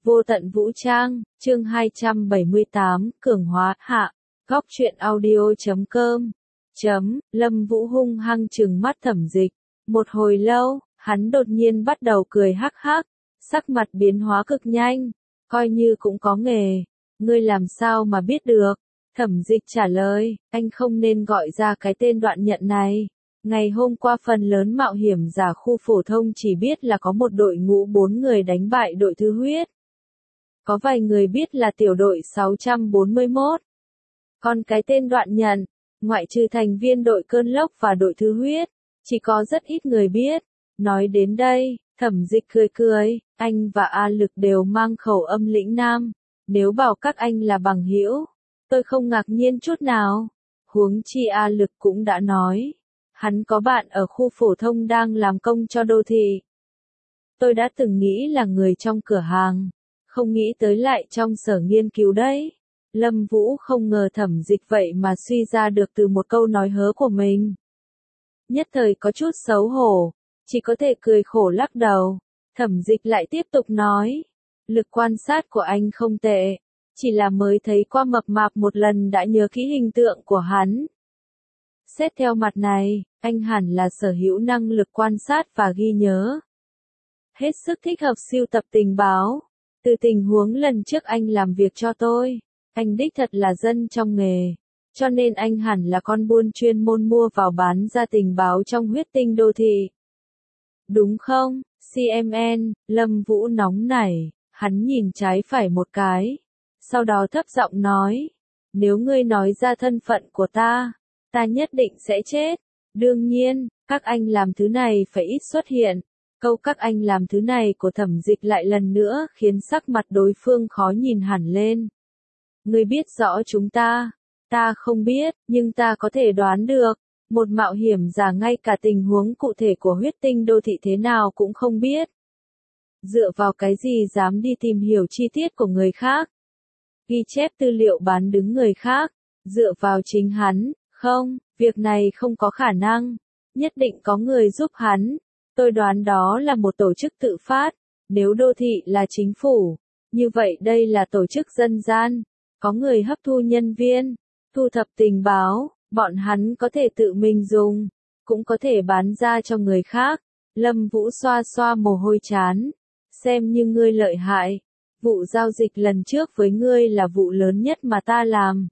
Vô tận vũ trang, chương 278, cường hóa, hạ. Góc truyện audio.com. Lâm Vũ hung hăng trừng mắt Thẩm Dịch. Một hồi lâu, hắn đột nhiên bắt đầu cười hắc hắc, sắc mặt biến hóa cực nhanh, coi như cũng có nghề. Ngươi làm sao mà biết được? Thẩm Dịch trả lời, anh không nên gọi ra cái tên Đoạn Nhận này. Ngày hôm qua phần lớn mạo hiểm giả khu phổ thông chỉ biết là có một đội ngũ 4 người đánh bại đội Thứ Huyết. Có vài người biết là tiểu đội 641. Còn cái tên Đoạn Nhận, ngoại trừ thành viên đội Cơn Lốc và đội Thứ Huyết, chỉ có rất ít người biết. Nói đến đây, Thẩm Dịch cười cười, anh và A Lực đều mang khẩu âm lĩnh Nam. Nếu bảo các anh là bằng hữu, tôi không ngạc nhiên chút nào. Huống chi A Lực cũng đã nói, hắn có bạn ở khu phổ thông đang làm công cho đô thị. Tôi đã từng nghĩ là người trong cửa hàng, không nghĩ tới lại trong sở nghiên cứu đấy. Lâm Vũ không ngờ Thẩm Dịch vậy mà suy ra được từ một câu nói hớ của mình. Nhất thời có chút xấu hổ, chỉ có thể cười khổ lắc đầu. Thẩm Dịch lại tiếp tục nói, lực quan sát của anh không tệ, chỉ là mới thấy qua mập mạp một lần đã nhớ kỹ hình tượng của hắn. Xét theo mặt này, anh hẳn là sở hữu năng lực quan sát và ghi nhớ. Hết sức thích hợp sưu tập tình báo. Từ tình huống lần trước anh làm việc cho tôi, anh đích thật là dân trong nghề, cho nên anh hẳn là con buôn chuyên môn mua vào bán ra tình báo trong huyết tinh đô thị. Đúng không, CMN? Lâm Vũ nóng nảy, hắn nhìn trái phải một cái, sau đó thấp giọng nói, nếu ngươi nói ra thân phận của ta nhất định sẽ chết. Đương nhiên, các anh làm thứ này phải ít xuất hiện. Câu các anh làm thứ này của Thẩm Dịch lại lần nữa khiến sắc mặt đối phương khó nhìn hẳn lên. Ngươi biết rõ chúng ta không biết, nhưng ta có thể đoán được, một mạo hiểm giả ngay cả tình huống cụ thể của huyết tinh đô thị thế nào cũng không biết. Dựa vào cái gì dám đi tìm hiểu chi tiết của người khác? Ghi chép tư liệu bán đứng người khác, dựa vào chính hắn, không, việc này không có khả năng, nhất định có người giúp hắn. Tôi đoán đó là một tổ chức tự phát, nếu đô thị là chính phủ, như vậy đây là tổ chức dân gian, có người hấp thu nhân viên, thu thập tình báo, bọn hắn có thể tự mình dùng, cũng có thể bán ra cho người khác. Lâm Vũ xoa xoa mồ hôi trán, xem như ngươi lợi hại, vụ giao dịch lần trước với ngươi là vụ lớn nhất mà ta làm.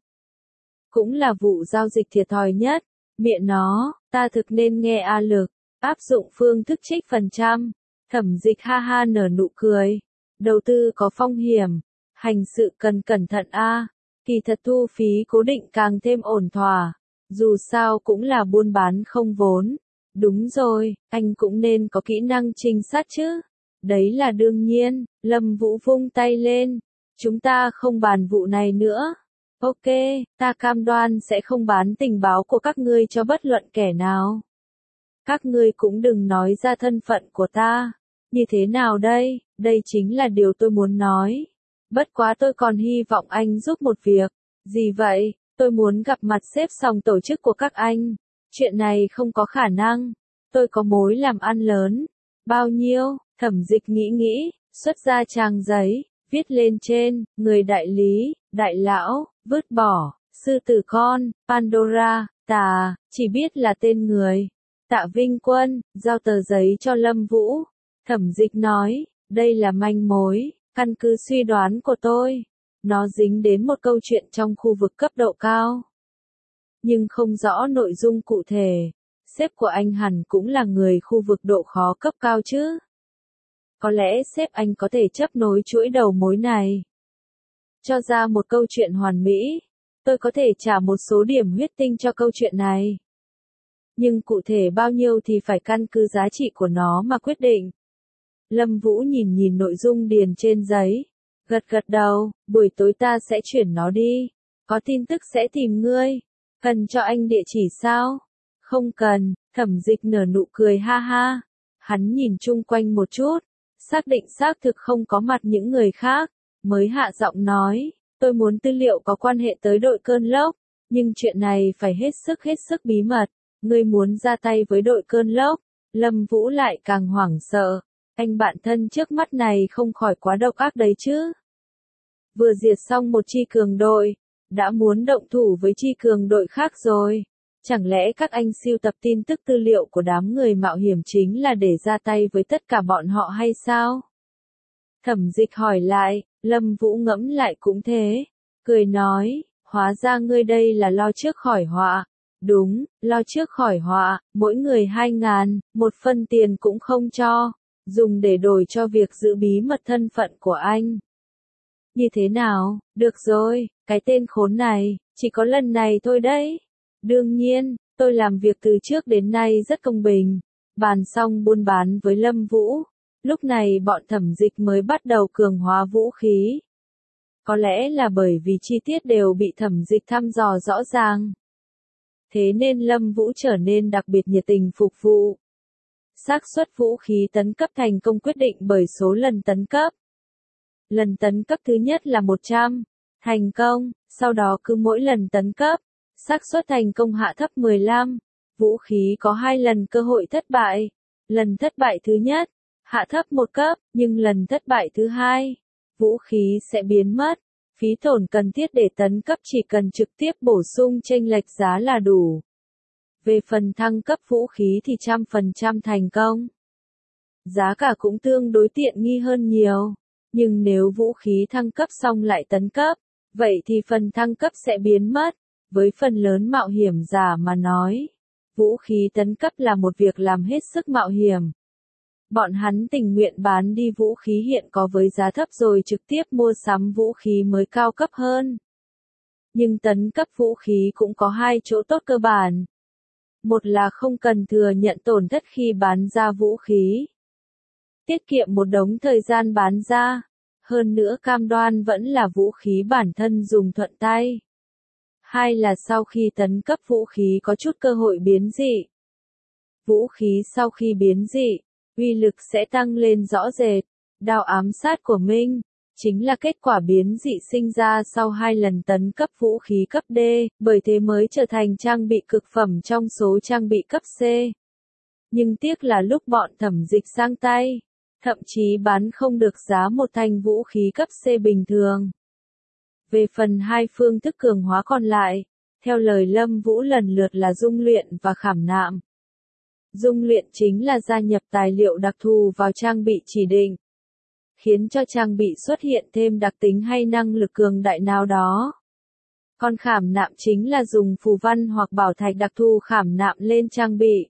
Cũng là vụ giao dịch thiệt thòi nhất, mẹ nó, ta thực nên nghe A Lực. Áp dụng phương thức trích phần trăm. Thẩm Dịch ha ha nở nụ cười. Đầu tư có phong hiểm, hành sự cần cẩn thận a. Kỳ thật thu phí cố định càng thêm ổn thỏa. Dù sao cũng là buôn bán không vốn. Đúng rồi, anh cũng nên có kỹ năng trinh sát chứ. Đấy là đương nhiên. Lâm Vũ vung tay lên. Chúng ta không bàn vụ này nữa. Ok, ta cam đoan sẽ không bán tình báo của các ngươi cho bất luận kẻ nào. Các ngươi cũng đừng nói ra thân phận của ta. Như thế nào đây? Đây chính là điều tôi muốn nói. Bất quá tôi còn hy vọng anh giúp một việc. Gì vậy? Tôi muốn gặp mặt xếp xong tổ chức của các anh. Chuyện này không có khả năng. Tôi có mối làm ăn lớn. Bao nhiêu? Thẩm Dịch nghĩ, xuất ra trang giấy, viết lên trên, người đại lý, đại lão, vứt bỏ, sư tử con, Pandora, chỉ biết là tên người. Tạ Vinh Quân, giao tờ giấy cho Lâm Vũ. Thẩm Dịch nói, đây là manh mối, căn cứ suy đoán của tôi. Nó dính đến một câu chuyện trong khu vực cấp độ cao. Nhưng không rõ nội dung cụ thể. Sếp của anh hẳn cũng là người khu vực độ khó cấp cao chứ. Có lẽ sếp anh có thể chấp nối chuỗi đầu mối này. Cho ra một câu chuyện hoàn mỹ. Tôi có thể trả một số điểm huyết tinh cho câu chuyện này. Nhưng cụ thể bao nhiêu thì phải căn cứ giá trị của nó mà quyết định. Lâm Vũ nhìn nội dung điền trên giấy. Gật đầu, buổi tối ta sẽ chuyển nó đi. Có tin tức sẽ tìm ngươi. Cần cho anh địa chỉ sao? Không cần, Thẩm Dịch nở nụ cười ha ha. Hắn nhìn chung quanh một chút. Xác định xác thực không có mặt những người khác. Mới hạ giọng nói, tôi muốn tư liệu có quan hệ tới đội Cơn Lốc. Nhưng chuyện này phải hết sức bí mật. Ngươi muốn ra tay với đội Cơn Lốc. Lâm Vũ lại càng hoảng sợ. Anh bạn thân trước mắt này không khỏi quá độc ác đấy chứ. Vừa diệt xong một chi cường đội, đã muốn động thủ với chi cường đội khác rồi. Chẳng lẽ các anh sưu tập tin tức tư liệu của đám người mạo hiểm chính là để ra tay với tất cả bọn họ hay sao? Thẩm Dịch hỏi lại, Lâm Vũ ngẫm lại cũng thế, cười nói, hóa ra ngươi đây là lo trước khỏi họa. Đúng, lo trước khỏi họa, mỗi người 2.000, một phân tiền cũng không cho, dùng để đổi cho việc giữ bí mật thân phận của anh. Như thế nào, được rồi, cái tên khốn này, chỉ có lần này thôi đấy. Đương nhiên, tôi làm việc từ trước đến nay rất công bình. Bàn xong buôn bán với Lâm Vũ, lúc này bọn Thẩm Dịch mới bắt đầu cường hóa vũ khí. Có lẽ là bởi vì chi tiết đều bị Thẩm Dịch thăm dò rõ ràng. Thế nên Lâm Vũ trở nên đặc biệt nhiệt tình phục vụ. Xác suất vũ khí tấn cấp thành công quyết định bởi số lần tấn cấp. Lần tấn cấp thứ nhất là 100, thành công, sau đó cứ mỗi lần tấn cấp, xác suất thành công hạ thấp 15. Vũ khí có 2 lần cơ hội thất bại. Lần thất bại thứ nhất, hạ thấp 1 cấp, nhưng lần thất bại thứ hai, vũ khí sẽ biến mất. Phí tổn cần thiết để tấn cấp chỉ cần trực tiếp bổ sung chênh lệch giá là đủ. Về phần thăng cấp vũ khí thì 100% thành công. Giá cả cũng tương đối tiện nghi hơn nhiều. Nhưng nếu vũ khí thăng cấp xong lại tấn cấp, vậy thì phần thăng cấp sẽ biến mất. Với phần lớn mạo hiểm giả mà nói, vũ khí tấn cấp là một việc làm hết sức mạo hiểm. Bọn hắn tình nguyện bán đi vũ khí hiện có với giá thấp rồi trực tiếp mua sắm vũ khí mới cao cấp hơn. Nhưng tấn cấp vũ khí cũng có 2 chỗ tốt cơ bản. Một là không cần thừa nhận tổn thất khi bán ra vũ khí. Tiết kiệm một đống thời gian bán ra. Hơn nữa cam đoan vẫn là vũ khí bản thân dùng thuận tay. 2 là sau khi tấn cấp vũ khí có chút cơ hội biến dị. Vũ khí sau khi biến dị, uy lực sẽ tăng lên rõ rệt. Đao ám sát của Minh chính là kết quả biến dị sinh ra sau 2 lần tấn cấp vũ khí cấp D, bởi thế mới trở thành trang bị cực phẩm trong số trang bị cấp C. Nhưng tiếc là lúc bọn Thẩm Dịch sang tay, thậm chí bán không được giá một thanh vũ khí cấp C bình thường. Về phần 2 phương thức cường hóa còn lại, theo lời Lâm Vũ lần lượt là dung luyện và khảm nạm. Dung luyện chính là gia nhập tài liệu đặc thù vào trang bị chỉ định, khiến cho trang bị xuất hiện thêm đặc tính hay năng lực cường đại nào đó. Còn khảm nạm chính là dùng phù văn hoặc bảo thạch đặc thù khảm nạm lên trang bị.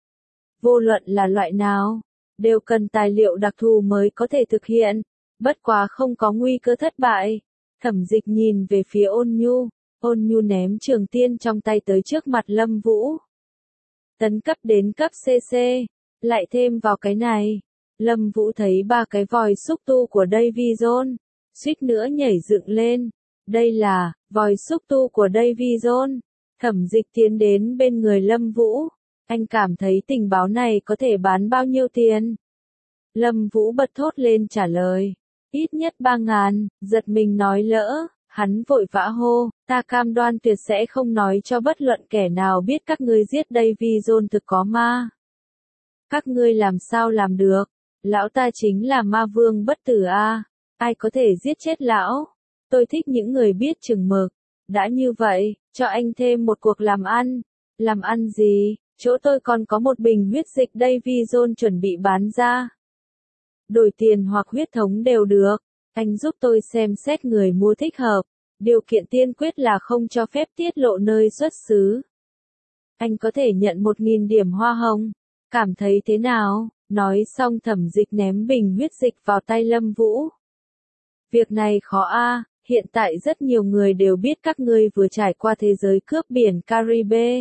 Vô luận là loại nào, đều cần tài liệu đặc thù mới có thể thực hiện, bất quá không có nguy cơ thất bại. Thẩm Dịch nhìn về phía Ôn Nhu ném trường tiên trong tay tới trước mặt Lâm Vũ. Tấn cấp đến cấp CC, lại thêm vào cái này. Lâm Vũ thấy 3 cái vòi xúc tu của Davy Jones, suýt nữa nhảy dựng lên. Đây là vòi xúc tu của Davy Jones. Thẩm Dịch tiến đến bên người Lâm Vũ. Anh cảm thấy tình báo này có thể bán bao nhiêu tiền? Lâm Vũ bật thốt lên trả lời. Ít nhất 3.000, giật mình nói lỡ. Hắn vội vã hô, ta cam đoan tuyệt sẽ không nói cho bất luận kẻ nào biết các ngươi giết Davy Jones thực có ma. Các ngươi làm sao làm được? Lão ta chính là ma vương bất tử a, ai có thể giết chết lão? Tôi thích những người biết chừng mực. Đã như vậy, cho anh thêm một cuộc làm ăn. Làm ăn gì? Chỗ tôi còn có một bình huyết dịch Davy Jones chuẩn bị bán ra. Đổi tiền hoặc huyết thống đều được. Anh giúp tôi xem xét người mua thích hợp. Điều kiện tiên quyết là không cho phép tiết lộ nơi xuất xứ. Anh có thể nhận 1.000 điểm hoa hồng. Cảm thấy thế nào? Nói xong Thẩm Dịch ném bình huyết dịch vào tay Lâm Vũ. Việc này khó a, hiện tại rất nhiều người đều biết các ngươi vừa trải qua thế giới cướp biển Caribe.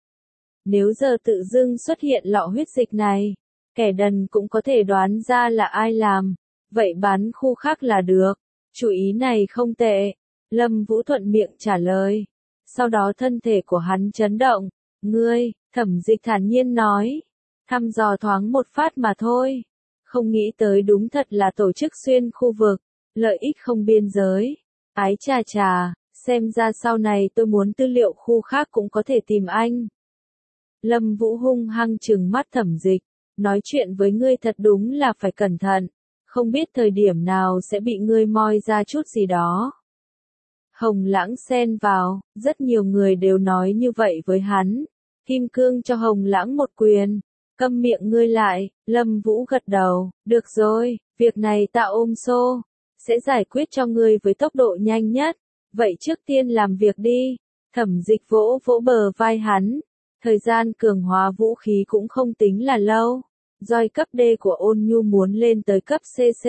Nếu giờ tự dưng xuất hiện lọ huyết dịch này, kẻ đần cũng có thể đoán ra là ai làm. Vậy bán khu khác là được. Chủ ý này không tệ. Lâm Vũ thuận miệng trả lời. Sau đó thân thể của hắn chấn động. Ngươi, Thẩm Dịch thản nhiên nói. Thăm dò thoáng một phát mà thôi. Không nghĩ tới đúng thật là tổ chức xuyên khu vực. Lợi ích không biên giới. Ái chà chà, xem ra sau này tôi muốn tư liệu khu khác cũng có thể tìm anh. Lâm Vũ hung hăng trừng mắt Thẩm Dịch. nói chuyện với ngươi thật đúng là phải cẩn thận, không biết thời điểm nào sẽ bị ngươi moi ra chút gì đó. Hồng Lãng xen vào, rất nhiều người đều nói như vậy với hắn. Kim Cương cho Hồng Lãng một quyền. Câm miệng ngươi lại, Lâm Vũ gật đầu, được rồi, việc này ta ôm xô, sẽ giải quyết cho ngươi với tốc độ nhanh nhất, vậy trước tiên làm việc đi. Thẩm Dịch vỗ vỗ bờ vai hắn, thời gian cường hóa vũ khí cũng không tính là lâu, roi cấp D của Ôn Nhu muốn lên tới cấp CC.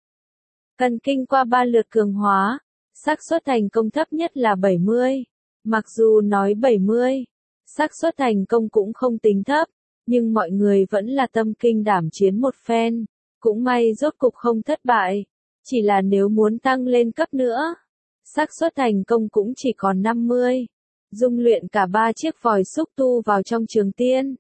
Cần kinh qua 3 lượt cường hóa, xác suất thành công thấp nhất là 70, mặc dù nói 70, xác suất thành công cũng không tính thấp. Nhưng mọi người vẫn là tâm kinh đảm chiến một phen, cũng may rốt cục không thất bại, chỉ là nếu muốn tăng lên cấp nữa, xác suất thành công cũng chỉ còn 50. Dung luyện cả 3 chiếc vòi xúc tu vào trong trường tiên.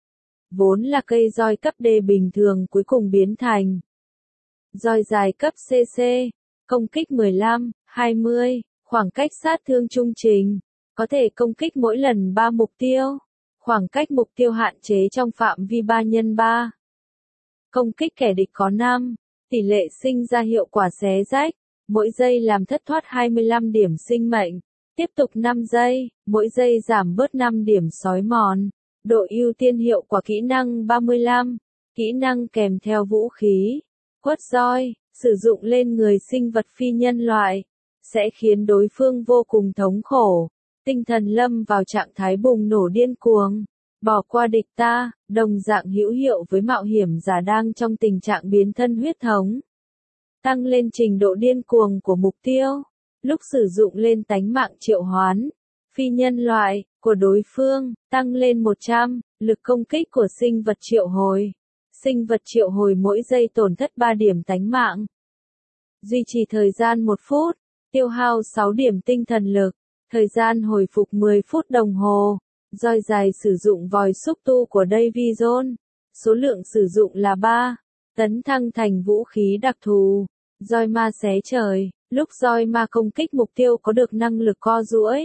Vốn là cây roi cấp D bình thường cuối cùng biến thành roi dài cấp CC, công kích 15, 20, khoảng cách sát thương trung trình, có thể công kích mỗi lần 3 mục tiêu. Khoảng cách mục tiêu hạn chế trong phạm vi 3x3. Công kích kẻ địch có 5, tỷ lệ sinh ra hiệu quả xé rách, mỗi giây làm thất thoát 25 điểm sinh mệnh, tiếp tục 5 giây, mỗi giây giảm bớt 5 điểm sói mòn, độ ưu tiên hiệu quả kỹ năng 35, kỹ năng kèm theo vũ khí, quất roi, sử dụng lên người sinh vật phi nhân loại, sẽ khiến đối phương vô cùng thống khổ. Tinh thần lâm vào trạng thái bùng nổ điên cuồng, bỏ qua địch ta, đồng dạng hữu hiệu với mạo hiểm giả đang trong tình trạng biến thân huyết thống. Tăng lên trình độ điên cuồng của mục tiêu, lúc sử dụng lên tánh mạng triệu hoán, phi nhân loại, của đối phương, tăng lên 100, lực công kích của sinh vật triệu hồi. Sinh vật triệu hồi mỗi giây tổn thất 3 điểm tánh mạng. Duy trì thời gian 1 phút, tiêu hao 6 điểm tinh thần lực. Thời gian hồi phục 10 phút đồng hồ. Roi dài sử dụng vòi xúc tu của Davy Jones. Số lượng sử dụng là 3. Tấn thăng thành vũ khí đặc thù. Roi ma xé trời. Lúc roi ma công kích mục tiêu có được năng lực co duỗi.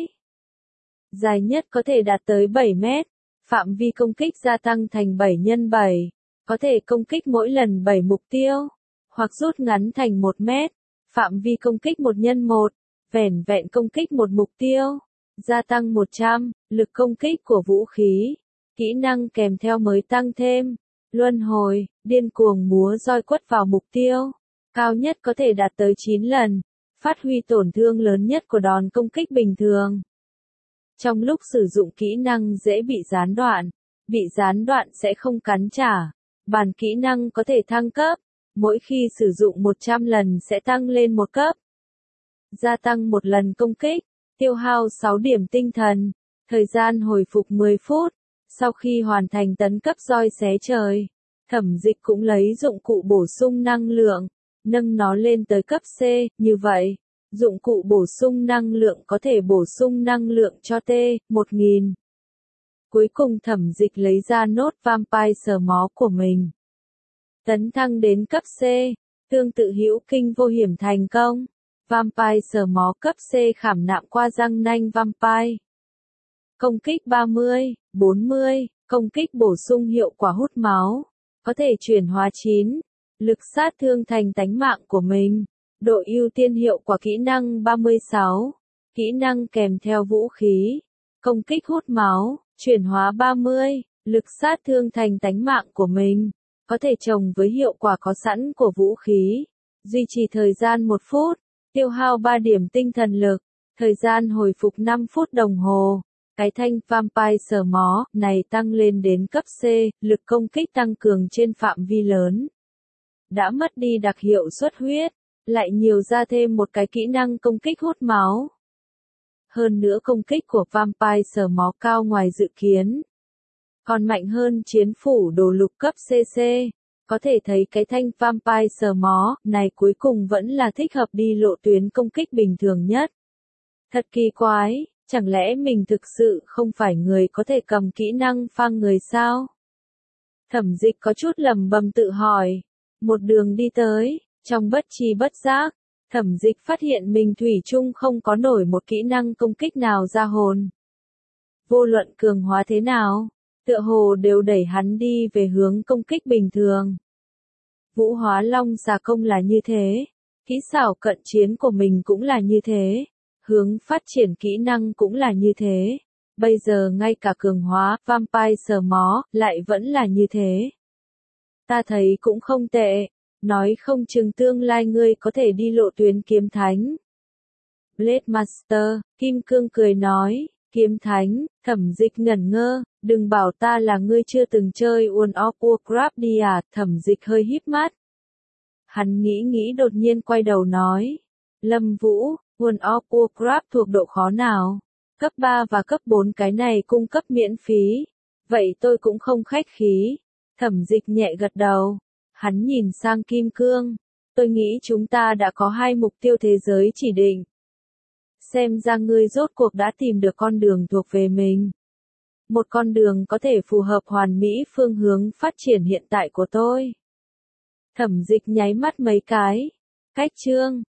Dài nhất có thể đạt tới 7 mét. Phạm vi công kích gia tăng thành 7x7. Có thể công kích mỗi lần 7 mục tiêu. Hoặc rút ngắn thành 1 mét. Phạm vi công kích 1x1. Vẻn vẹn công kích một mục tiêu, gia tăng 100, lực công kích của vũ khí, kỹ năng kèm theo mới tăng thêm, luân hồi, điên cuồng múa roi quất vào mục tiêu, cao nhất có thể đạt tới 9 lần, phát huy tổn thương lớn nhất của đòn công kích bình thường. Trong lúc sử dụng kỹ năng dễ bị gián đoạn sẽ không cắn trả, bản kỹ năng có thể thăng cấp, mỗi khi sử dụng 100 lần sẽ tăng lên 1 cấp. Gia tăng 1 lần công kích, tiêu hao 6 điểm tinh thần, thời gian hồi phục 10 phút, sau khi hoàn thành tấn cấp roi xé trời, Thẩm Dịch cũng lấy dụng cụ bổ sung năng lượng, nâng nó lên tới cấp C, như vậy, dụng cụ bổ sung năng lượng có thể bổ sung năng lượng cho T-1000. Cuối cùng Thẩm Dịch lấy ra nốt Vampire sờ mó của mình. Tấn thăng đến cấp C, tương tự hữu kinh vô hiểm thành công. Vampire sờ mó cấp C khảm nạm qua răng nanh Vampire. Công kích 30, 40, công kích bổ sung hiệu quả hút máu. Có thể chuyển hóa 9, lực sát thương thành tánh mạng của mình. Độ ưu tiên hiệu quả kỹ năng 36, kỹ năng kèm theo vũ khí. Công kích hút máu, chuyển hóa 30, lực sát thương thành tánh mạng của mình. Có thể trồng với hiệu quả có sẵn của vũ khí. Duy trì thời gian 1 phút. Tiêu hao 3 điểm tinh thần lực, thời gian hồi phục 5 phút đồng hồ. Cái thanh Vampire sờ mó này tăng lên đến cấp C, lực công kích tăng cường trên phạm vi lớn. Đã mất đi đặc hiệu xuất huyết, lại nhiều ra thêm một cái kỹ năng công kích hút máu. Hơn nữa công kích của Vampire sờ mó cao ngoài dự kiến. Còn mạnh hơn chiến phủ đồ lục cấp CC. Có thể thấy cái thanh Vampire sờ mó này cuối cùng vẫn là thích hợp đi lộ tuyến công kích bình thường nhất. Thật kỳ quái, chẳng lẽ mình thực sự không phải người có thể cầm kỹ năng phang người sao? Thẩm Dịch có chút lẩm bẩm tự hỏi. Một đường đi tới, trong bất tri bất giác, Thẩm Dịch phát hiện mình thủy chung không có nổi một kỹ năng công kích nào ra hồn. Vô luận cường hóa thế nào, tựa hồ đều đẩy hắn đi về hướng công kích bình thường. Vũ Hóa Long xà công là như thế, kỹ xảo cận chiến của mình cũng là như thế, hướng phát triển kỹ năng cũng là như thế. Bây giờ ngay cả cường hóa Vampire sờ mó lại vẫn là như thế. Ta thấy cũng không tệ, nói không chừng tương lai ngươi có thể đi lộ tuyến kiếm thánh. Blade Master, Kim Cương cười nói, kiếm thánh, Thẩm Dịch ngẩn ngơ, đừng bảo ta là ngươi chưa từng chơi World of Warcraft đi à, Thẩm Dịch hơi híp mắt. Hắn nghĩ đột nhiên quay đầu nói, Lâm Vũ, World of Warcraft thuộc độ khó nào? Cấp 3 và cấp 4 cái này cung cấp miễn phí. Vậy tôi cũng không khách khí. Thẩm Dịch nhẹ gật đầu. Hắn nhìn sang Kim Cương. Tôi nghĩ chúng ta đã có 2 mục tiêu thế giới chỉ định. Xem ra ngươi rốt cuộc đã tìm được con đường thuộc về mình. Một con đường có thể phù hợp hoàn mỹ phương hướng phát triển hiện tại của tôi. Thẩm Dịch nháy mắt mấy cái. Cách chương.